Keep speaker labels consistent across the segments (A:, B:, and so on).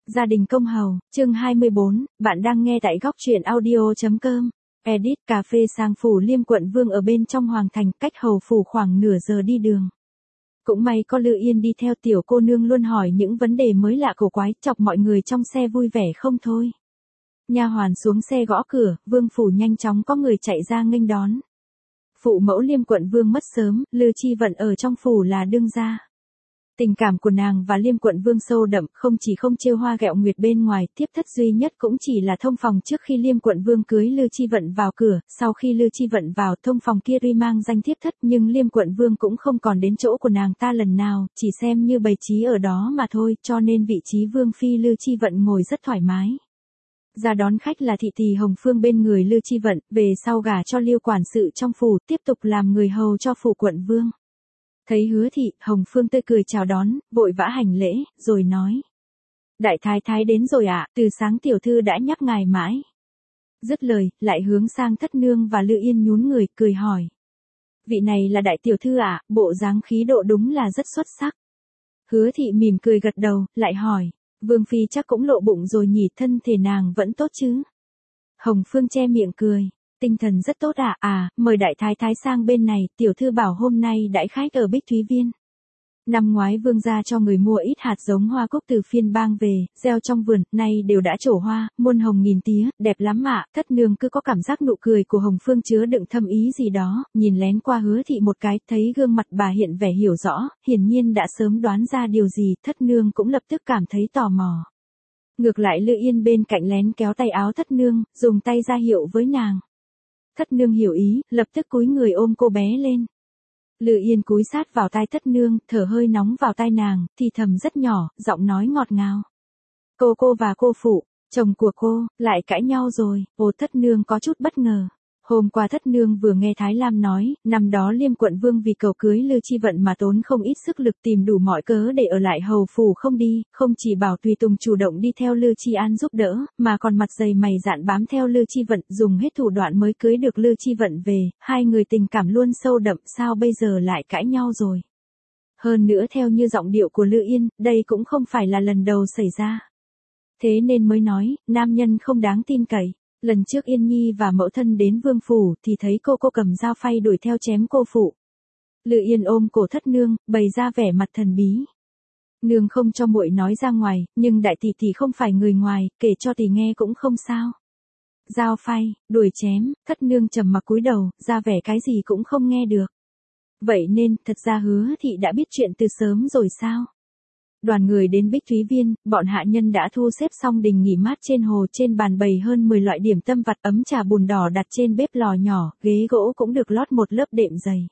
A: Gia đình công hầu, chương 24, bạn đang nghe tại góc truyện audio.com. Edit cà phê sang phủ Liêm quận Vương ở bên trong hoàng thành, cách hầu phủ khoảng nửa giờ đi đường. Cũng may có Lư Yên đi theo, tiểu cô nương luôn hỏi những vấn đề mới lạ cổ quái, chọc mọi người trong xe vui vẻ không thôi. Nha hoàn xuống xe gõ cửa, Vương phủ nhanh chóng có người chạy ra nghênh đón. Phụ mẫu Liêm quận Vương mất sớm, Lư Chi Vận ở trong phủ là đương gia. Tình cảm của nàng và Liêm quận Vương sâu đậm, không chỉ không trêu hoa ghẹo nguyệt bên ngoài, tiếp thất duy nhất cũng chỉ là thông phòng trước khi Liêm quận Vương cưới Lư Chi Vận vào cửa, sau khi Lư Chi Vận vào, thông phòng kia tuy mang danh tiếp thất nhưng Liêm quận Vương cũng không còn đến chỗ của nàng ta lần nào, chỉ xem như bày trí ở đó mà thôi, cho nên vị trí Vương phi Lư Chi Vận ngồi rất thoải mái. Ra đón khách là thị tỳ Hồng Phương bên người Lư Chi Vận, về sau gả cho Liêu quản sự trong phủ, tiếp tục làm người hầu cho phủ quận Vương. Thấy Hứa thị, Hồng Phương tươi cười chào đón, vội vã hành lễ, rồi nói. Đại thái thái đến rồi ạ, từ sáng tiểu thư đã nhắc ngài mãi. Dứt lời, lại hướng sang thất nương và Lư Yên nhún người, cười hỏi. Vị này là đại tiểu thư ạ, bộ dáng khí độ đúng là rất xuất sắc. Hứa thị mỉm cười gật đầu, lại hỏi. Vương phi chắc cũng lộ bụng rồi nhỉ, thân thể nàng vẫn tốt chứ? Hồng Phương che miệng cười. Tinh thần rất tốt ạ, mời đại thái thái sang bên này, tiểu thư bảo hôm nay đãi khách ở Bích Thúy Viên. Năm ngoái vương gia cho người mua ít hạt giống hoa cúc từ phiên bang về, gieo trong vườn, nay đều đã trổ hoa, muôn hồng nghìn tía, đẹp lắm ạ. Thất nương cứ có cảm giác nụ cười của Hồng Phương chứa đựng thâm ý gì đó, nhìn lén qua Hứa thị một cái, thấy gương mặt bà hiện vẻ hiểu rõ, hiển nhiên đã sớm đoán ra điều gì, thất nương cũng lập tức cảm thấy tò mò. Ngược lại Lư Yên bên cạnh lén kéo tay áo thất nương, dùng tay ra hiệu với nàng. Thất nương hiểu ý, lập tức cúi người ôm cô bé lên. Lư Yên cúi sát vào tai thất nương, thở hơi nóng vào tai nàng, thì thầm rất nhỏ, giọng nói ngọt ngào. Cô và cô phụ, chồng của cô, lại cãi nhau rồi, thất nương có chút bất ngờ. Hôm qua thất nương vừa nghe Thái Lam nói, năm đó Liêm quận Vương vì cầu cưới Lư Chi Vận mà tốn không ít sức lực tìm đủ mọi cớ để ở lại hầu phủ không đi, không chỉ bảo tùy tùng chủ động đi theo Lư Chi An giúp đỡ, mà còn mặt dày mày dạn bám theo Lư Chi Vận, dùng hết thủ đoạn mới cưới được Lư Chi Vận về, hai người tình cảm luôn sâu đậm, sao bây giờ lại cãi nhau rồi. Hơn nữa theo như giọng điệu của Lư Yên, đây cũng không phải là lần đầu xảy ra. Thế nên mới nói, nam nhân không đáng tin cậy. Lần trước Yên Nhi và mẫu thân đến vương phủ thì thấy cô cầm dao phay đuổi theo chém cô phụ. Lư Yên ôm cổ thất nương, bày ra vẻ mặt thần bí. Nương không cho muội nói ra ngoài, nhưng đại tỷ tỷ không phải người ngoài, kể cho tỷ nghe cũng không sao. Dao phay, đuổi chém, thất nương trầm mặc cúi đầu, ra vẻ cái gì cũng không nghe được. Vậy nên, thật ra Hứa thị đã biết chuyện từ sớm rồi sao? Đoàn người đến Bích Thúy Viên, bọn hạ nhân đã thu xếp xong đình nghỉ mát trên hồ, trên bàn bày hơn 10 loại điểm tâm vặt, ấm trà bùn đỏ đặt trên bếp lò nhỏ, ghế gỗ cũng được lót một lớp đệm dày.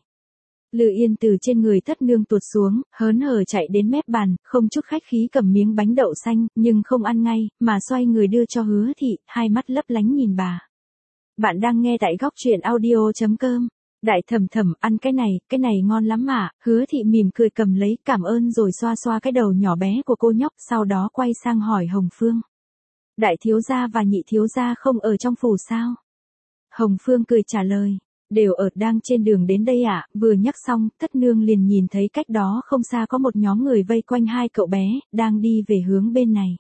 A: Lư Yên từ trên người thất nương tuột xuống, hớn hở chạy đến mép bàn, không chút khách khí cầm miếng bánh đậu xanh, nhưng không ăn ngay, mà xoay người đưa cho Hứa thị, hai mắt lấp lánh nhìn bà. Bạn đang nghe tại góc truyện audio.com. Đại thẩm ăn cái này ngon lắm mà, Hứa thị mỉm cười cầm lấy, cảm ơn rồi xoa xoa cái đầu nhỏ bé của cô nhóc, sau đó quay sang hỏi Hồng Phương. Đại thiếu gia và nhị thiếu gia không ở trong phủ sao? Hồng Phương cười trả lời, đều ở, đang trên đường đến đây ạ. Vừa nhắc xong, thất nương liền nhìn thấy cách đó không xa có một nhóm người vây quanh hai cậu bé, đang đi về hướng bên này.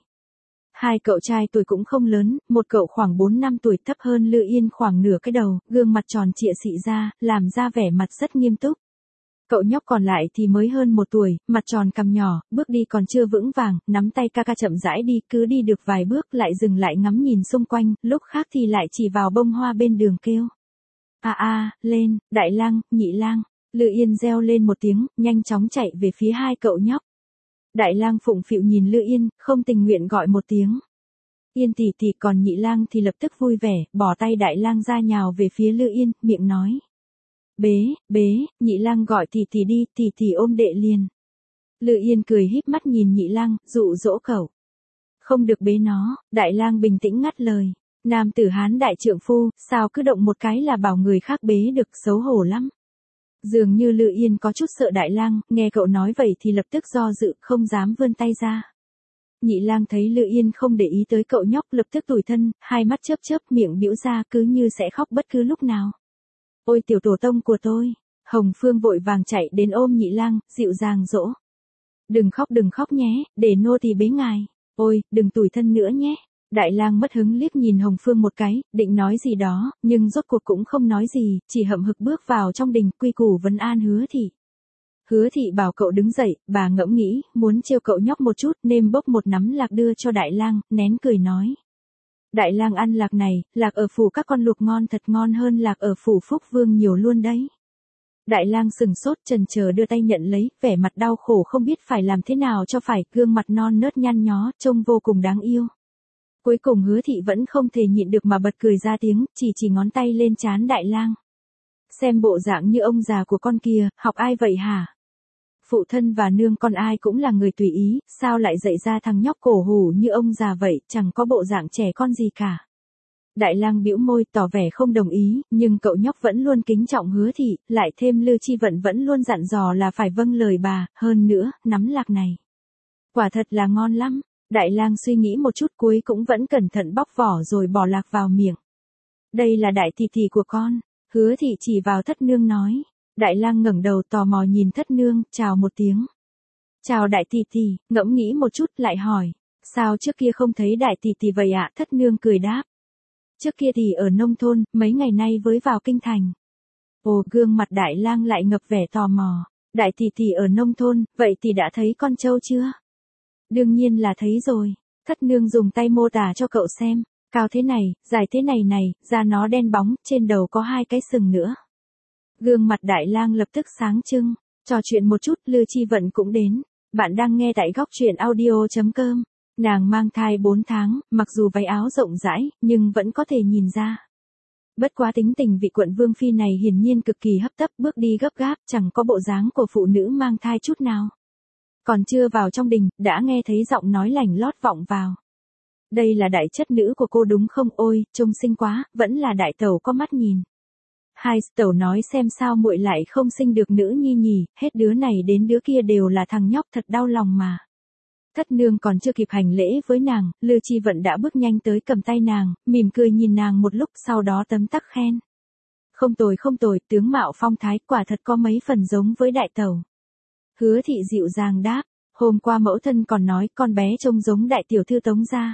A: Hai cậu trai tuổi cũng không lớn, một cậu khoảng 4 năm tuổi, thấp hơn Lư Yên khoảng nửa cái đầu, gương mặt tròn trịa xị ra, làm ra vẻ mặt rất nghiêm túc. Cậu nhóc còn lại thì mới hơn 1 tuổi, mặt tròn cằm nhỏ, bước đi còn chưa vững vàng, nắm tay ca chậm rãi đi, cứ đi được vài bước lại dừng lại ngắm nhìn xung quanh, lúc khác thì lại chỉ vào bông hoa bên đường kêu. Lên, đại lang, nhị lang. Lư Yên reo lên một tiếng, nhanh chóng chạy về phía hai cậu nhóc. Đại lang phụng phịu nhìn Lư Yên, không tình nguyện gọi một tiếng. Yên tỷ tỷ, còn nhị lang thì lập tức vui vẻ, bỏ tay đại lang ra nhào về phía Lư Yên, miệng nói. Bế, nhị lang gọi tỷ tỷ đi, tỷ tỷ ôm đệ liền. Lư Yên cười híp mắt nhìn nhị lang, dụ dỗ cậu. Không được bế nó, đại lang bình tĩnh ngắt lời. Nam tử Hán đại trượng phu, sao cứ động một cái là bảo người khác bế được, xấu hổ lắm. Dường như Lư Yên có chút sợ đại lang, nghe cậu nói vậy thì lập tức do dự, không dám vươn tay ra. Nhị lang thấy Lư Yên không để ý tới cậu nhóc, lập tức tủi thân, hai mắt chớp miệng bĩu ra, cứ như sẽ khóc bất cứ lúc nào. Ôi tiểu tổ tông của tôi. Hồng Phương vội vàng chạy đến ôm nhị lang, dịu dàng dỗ. Đừng khóc nhé, để nô tỳ bế ngài. Ôi, đừng tủi thân nữa nhé. Đại lang mất hứng liếc nhìn Hồng Phương một cái, định nói gì đó, nhưng rốt cuộc cũng không nói gì, chỉ hậm hực bước vào trong đình, quy củ vấn an Hứa thị. Hứa thị bảo cậu đứng dậy, bà ngẫm nghĩ, muốn trêu cậu nhóc một chút nên bốc một nắm lạc đưa cho đại lang, nén cười nói. Đại lang ăn lạc này, lạc ở phủ các con luộc ngon thật ngon hơn lạc ở phủ Phúc Vương nhiều luôn đấy. Đại lang sừng sốt chần chờ đưa tay nhận lấy, vẻ mặt đau khổ không biết phải làm thế nào cho phải, gương mặt non nớt nhăn nhó, trông vô cùng đáng yêu. Cuối cùng Hứa thị vẫn không thể nhịn được mà bật cười ra tiếng, chỉ ngón tay lên trán đại lang. Xem bộ dạng như ông già của con kia, học ai vậy hả? Phụ thân và nương con ai cũng là người tùy ý, sao lại dạy ra thằng nhóc cổ hủ như ông già vậy, chẳng có bộ dạng trẻ con gì cả. Đại lang bĩu môi tỏ vẻ không đồng ý, nhưng cậu nhóc vẫn luôn kính trọng Hứa thị, lại thêm Lư Chi Vận vẫn luôn dặn dò là phải vâng lời bà, hơn nữa, nắm lạc này. Quả thật là ngon lắm. Đại lang suy nghĩ một chút cuối cũng vẫn cẩn thận bóc vỏ rồi bỏ lạc vào miệng. Đây là đại tỷ tỷ của con. Hứa thị chỉ vào thất nương nói. Đại lang ngẩng đầu tò mò nhìn thất nương, chào một tiếng. Chào đại tỷ tỷ, ngẫm nghĩ một chút lại hỏi. Sao trước kia không thấy đại tỷ tỷ vậy ạ? Thất nương cười đáp. Trước kia thì ở nông thôn, mấy ngày nay mới vào kinh thành. Ồ, gương mặt đại lang lại ngập vẻ tò mò. Đại tỷ tỷ ở nông thôn, vậy thì đã thấy con trâu chưa? Đương nhiên là thấy rồi. Thất nương dùng tay mô tả cho cậu xem. Cao thế này, dài thế này, da nó đen bóng, trên đầu có 2 cái sừng nữa. Gương mặt đại lang lập tức sáng trưng. Trò chuyện một chút, Lư Chi Vận cũng đến. Bạn đang nghe tại góc truyện audio.com. Nàng mang thai 4 tháng, mặc dù váy áo rộng rãi, nhưng vẫn có thể nhìn ra. Bất quá tính tình vị quận vương phi này hiển nhiên cực kỳ hấp tấp, bước đi gấp gáp, chẳng có bộ dáng của phụ nữ mang thai chút nào. Còn chưa vào trong đình, đã nghe thấy giọng nói lành lót vọng vào. Đây là đại chất nữ của cô đúng không? Ôi, trông xinh quá, vẫn là đại tẩu có mắt nhìn. Hai tẩu nói xem sao muội lại không sinh được nữ nhi nhỉ, hết đứa này đến đứa kia đều là thằng nhóc thật đau lòng mà. Thất nương còn chưa kịp hành lễ với nàng, Lư Chi Vận đã bước nhanh tới cầm tay nàng, mỉm cười nhìn nàng một lúc sau đó tấm tắc khen. Không tồi, tướng mạo phong thái quả thật có mấy phần giống với đại tẩu. Hứa thị dịu dàng đáp, hôm qua mẫu thân còn nói con bé trông giống đại tiểu thư Tống gia.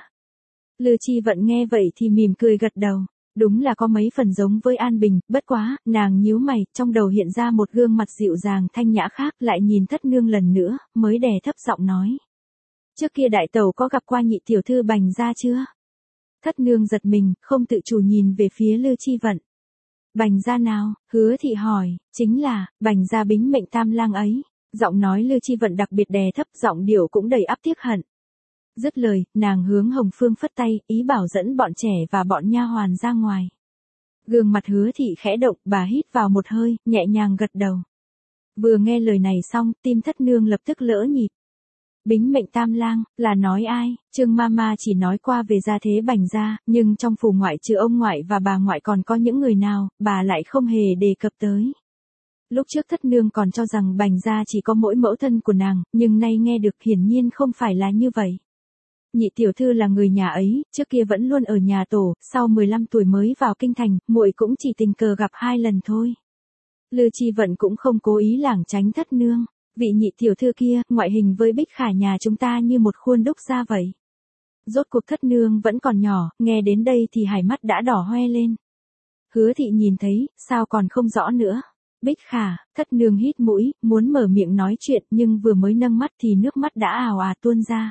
A: Lư Chi Vận nghe vậy thì mỉm cười gật đầu, đúng là có mấy phần giống với An Bình, bất quá, nàng nhíu mày, trong đầu hiện ra một gương mặt dịu dàng thanh nhã khác, lại nhìn thất nương lần nữa, mới đè thấp giọng nói. Trước kia đại tẩu có gặp qua nhị tiểu thư Bành gia chưa? Thất nương giật mình, không tự chủ nhìn về phía Lư Chi Vận. Bành gia nào? Hứa thị hỏi, chính là, Bành gia Bính Mệnh Tam lang ấy. Giọng nói Lư Chi Vận đặc biệt đè thấp, giọng điệu cũng đầy ắp tiếc hận. Dứt lời, nàng hướng Hồng Phương phất tay, ý bảo dẫn bọn trẻ và bọn nha hoàn ra ngoài. Gương mặt Hứa thị khẽ động, bà hít vào một hơi, nhẹ nhàng gật đầu. Vừa nghe lời này xong, tim thất nương lập tức lỡ nhịp. Bính Mệnh Tam lang, là nói ai? Trương Mama chỉ nói qua về gia thế Bành gia, nhưng trong phủ ngoại trừ ông ngoại và bà ngoại còn có những người nào, bà lại không hề đề cập tới. Lúc trước thất nương còn cho rằng Bành gia chỉ có mỗi mẫu thân của nàng, nhưng nay nghe được hiển nhiên không phải là như vậy. Nhị tiểu thư là người nhà ấy, trước kia vẫn luôn ở nhà tổ, sau 15 tuổi mới vào kinh thành, muội cũng chỉ tình cờ gặp 2 lần thôi. Lư Chi Vận cũng không cố ý lảng tránh thất nương. Vị nhị tiểu thư kia, ngoại hình với Bích Khả nhà chúng ta như một khuôn đúc ra vậy. Rốt cuộc thất nương vẫn còn nhỏ, nghe đến đây thì hai mắt đã đỏ hoe lên. Hứa thị nhìn thấy, sao còn không rõ nữa. Bích Khả, thất nương hít mũi, muốn mở miệng nói chuyện nhưng vừa mới nâng mắt thì nước mắt đã ào ạt tuôn ra.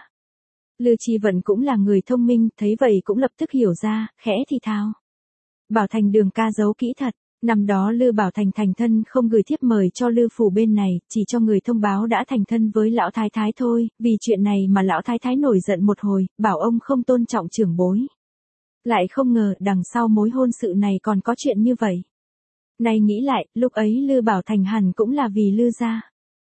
A: Lư Chi Vận cũng là người thông minh, thấy vậy cũng lập tức hiểu ra, khẽ thì thào. Bảo Thành Đường ca giấu kỹ thật. Năm đó Lư Bảo Thành thành thân không gửi thiếp mời cho Lư phủ bên này, chỉ cho người thông báo đã thành thân với lão thái thái thôi, vì chuyện này mà lão thái thái nổi giận một hồi, bảo ông không tôn trọng trưởng bối. Lại không ngờ đằng sau mối hôn sự này còn có chuyện như vậy. Nay nghĩ lại, lúc ấy Lư Bảo Thành hẳn cũng là vì Lư gia.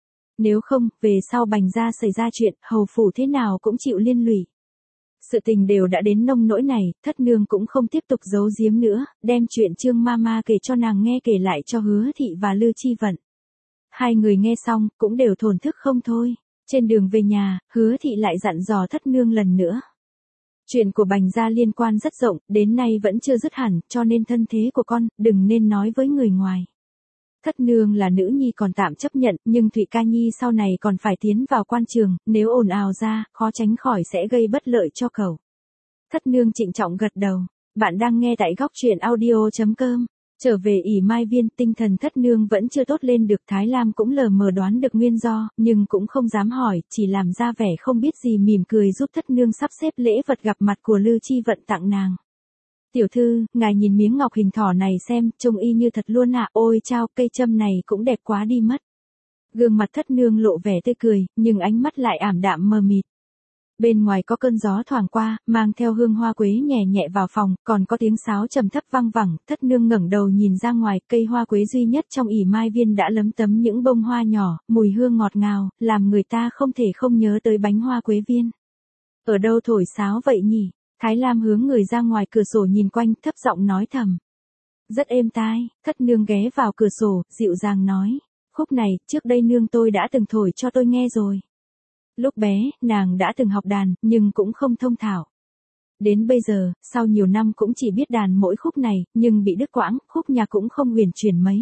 A: Nếu không, về sau Bành gia xảy ra chuyện, hầu phủ thế nào cũng chịu liên lụy. Sự tình đều đã đến nông nỗi này, thất nương cũng không tiếp tục giấu giếm nữa, đem chuyện Trương Mama kể cho nàng nghe kể lại cho Hứa thị và Lư Chi Vận. Hai người nghe xong, cũng đều thổn thức không thôi. Trên đường về nhà, Hứa thị lại dặn dò thất nương lần nữa. Chuyện của Bành gia liên quan rất rộng, đến nay vẫn chưa dứt hẳn, cho nên thân thế của con, đừng nên nói với người ngoài. Thất nương là nữ nhi còn tạm chấp nhận, nhưng Thụy Ca Nhi sau này còn phải tiến vào quan trường, nếu ồn ào ra, khó tránh khỏi sẽ gây bất lợi cho cậu. Thất nương trịnh trọng gật đầu. Bạn đang nghe tại góc truyện audio.com. Trở về ỉ Mai Viên, tinh thần thất nương vẫn chưa tốt lên được. Thái Lam cũng lờ mờ đoán được nguyên do, nhưng cũng không dám hỏi, chỉ làm ra vẻ không biết gì mỉm cười giúp thất nương sắp xếp lễ vật gặp mặt của Lư Chi Vận tặng nàng. Tiểu thư, ngài nhìn miếng ngọc hình thỏ này xem, trông y như thật luôn ạ. Ôi chao, cây châm này cũng đẹp quá đi mất. Gương mặt thất nương lộ vẻ tươi cười, nhưng ánh mắt lại ảm đạm mờ mịt. Bên ngoài có cơn gió thoảng qua, mang theo hương hoa quế nhẹ nhẹ vào phòng, còn có tiếng sáo trầm thấp vang vẳng. Thất nương ngẩng đầu nhìn ra ngoài, cây hoa quế duy nhất trong ỉ Mai Viên đã lấm tấm những bông hoa nhỏ, mùi hương ngọt ngào, làm người ta không thể không nhớ tới bánh hoa quế viên. Ở đâu thổi sáo vậy nhỉ? Thái Lam hướng người ra ngoài cửa sổ nhìn quanh, thấp giọng nói thầm. Rất êm tai. Thất nương ghé vào cửa sổ, dịu dàng nói. Khúc này, trước đây nương tôi đã từng thổi cho tôi nghe rồi. Lúc bé, nàng đã từng học đàn, nhưng cũng không thông thạo. Đến bây giờ, sau nhiều năm cũng chỉ biết đàn mỗi khúc này, nhưng bị đứt quãng, khúc nhạc cũng không huyền chuyển mấy.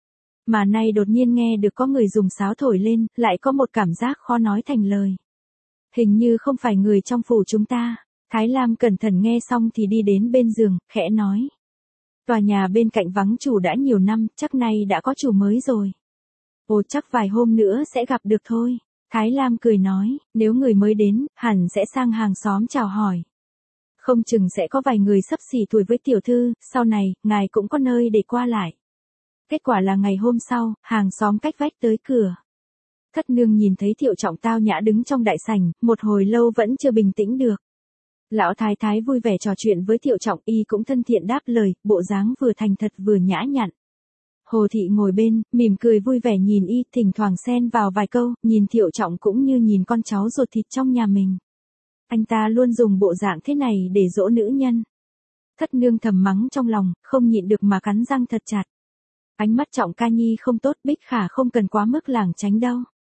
A: Mà nay đột nhiên nghe được có người dùng sáo thổi lên, lại có một cảm giác khó nói thành lời. Hình như không phải người trong phủ chúng ta. Thái Lam cẩn thận nghe xong thì đi đến bên giường, khẽ nói. Tòa nhà bên cạnh vắng chủ đã nhiều năm, chắc nay đã có chủ mới rồi. Ồ, chắc vài hôm nữa sẽ gặp được thôi. Thái Lam cười nói, nếu người mới đến, hẳn sẽ sang hàng xóm chào hỏi. Không chừng sẽ có vài người xấp xỉ tuổi với tiểu thư, sau này, ngài cũng có nơi để qua lại. Kết quả là ngày hôm sau, hàng xóm cách vách tới cửa. Thất nương nhìn thấy Thiệu Trọng tao nhã đứng trong đại sảnh, một hồi lâu vẫn chưa bình tĩnh được. Lão thái thái vui vẻ trò chuyện với Thiệu Trọng, y cũng thân thiện đáp lời, bộ dáng vừa thành thật vừa nhã nhặn. Hồ thị ngồi bên, mỉm cười vui vẻ nhìn y, thỉnh thoảng xen vào vài câu, nhìn Thiệu Trọng cũng như nhìn con cháu ruột thịt trong nhà mình. Anh ta luôn dùng bộ dạng thế này để dỗ nữ nhân. Thất nương thầm mắng trong lòng, không nhịn được mà cắn răng thật chặt. Ánh mắt Trọng Ca Nhi không tốt, Bích Khả không cần quá mức lảng tránh đâu.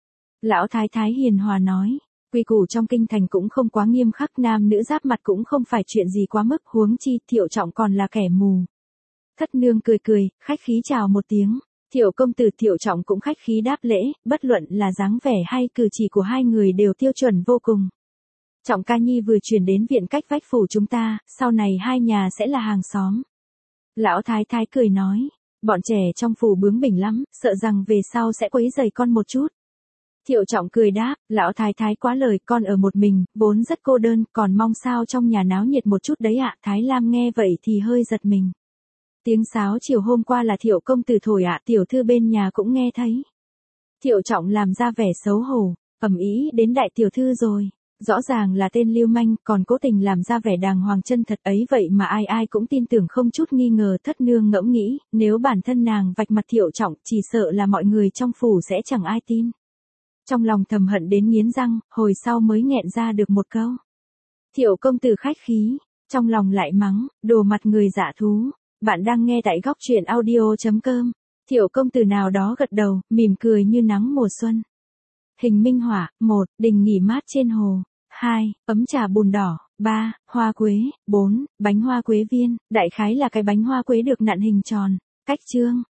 A: Lão thái thái hiền hòa nói. Quy củ trong kinh thành cũng không quá nghiêm khắc, nam nữ giáp mặt cũng không phải chuyện gì quá mức, huống chi Thiệu Trọng còn là kẻ mù. Thất nương cười cười, khách khí chào một tiếng. Thiệu công tử Thiệu Trọng cũng khách khí đáp lễ, bất luận là dáng vẻ hay cử chỉ của hai người đều tiêu chuẩn vô cùng. Trọng Ca Nhi vừa chuyển đến viện cách vách phủ chúng ta, sau này hai nhà sẽ là hàng xóm. Lão thái thái cười nói, bọn trẻ trong phủ bướng bỉnh lắm, sợ rằng về sau sẽ quấy rầy con một chút. Thiệu Trọng cười đáp, lão thái thái quá lời, con ở một mình, vốn rất cô đơn, còn mong sao trong nhà náo nhiệt một chút đấy ạ. Thái Lam nghe vậy thì hơi giật mình. Tiếng sáo chiều hôm qua là Thiệu công tử thổi ạ, tiểu thư bên nhà cũng nghe thấy. Thiệu Trọng làm ra vẻ xấu hổ, ầm ĩ đến đại tiểu thư rồi. Rõ ràng là tên lưu manh, còn cố tình làm ra vẻ đàng hoàng chân thật ấy, vậy mà ai ai cũng tin tưởng không chút nghi ngờ. Thất nương ngẫm nghĩ, nếu bản thân nàng vạch mặt Thiệu Trọng, chỉ sợ là mọi người trong phủ sẽ chẳng ai tin. Trong lòng thầm hận đến nghiến răng, hồi sau mới nghẹn ra được một câu. Thiệu công tử khách khí, trong lòng lại mắng, đồ mặt người dạ thú. Bạn đang nghe tại góc truyện audio.com. Thiệu công tử nào đó gật đầu, mỉm cười như nắng mùa xuân. Hình minh họa, 1. Đình nghỉ mát trên hồ. 2. Ấm trà bùn đỏ. 3. Hoa quế. 4. Bánh hoa quế viên. Đại khái là cái bánh hoa quế được nặn hình tròn. Cách chương.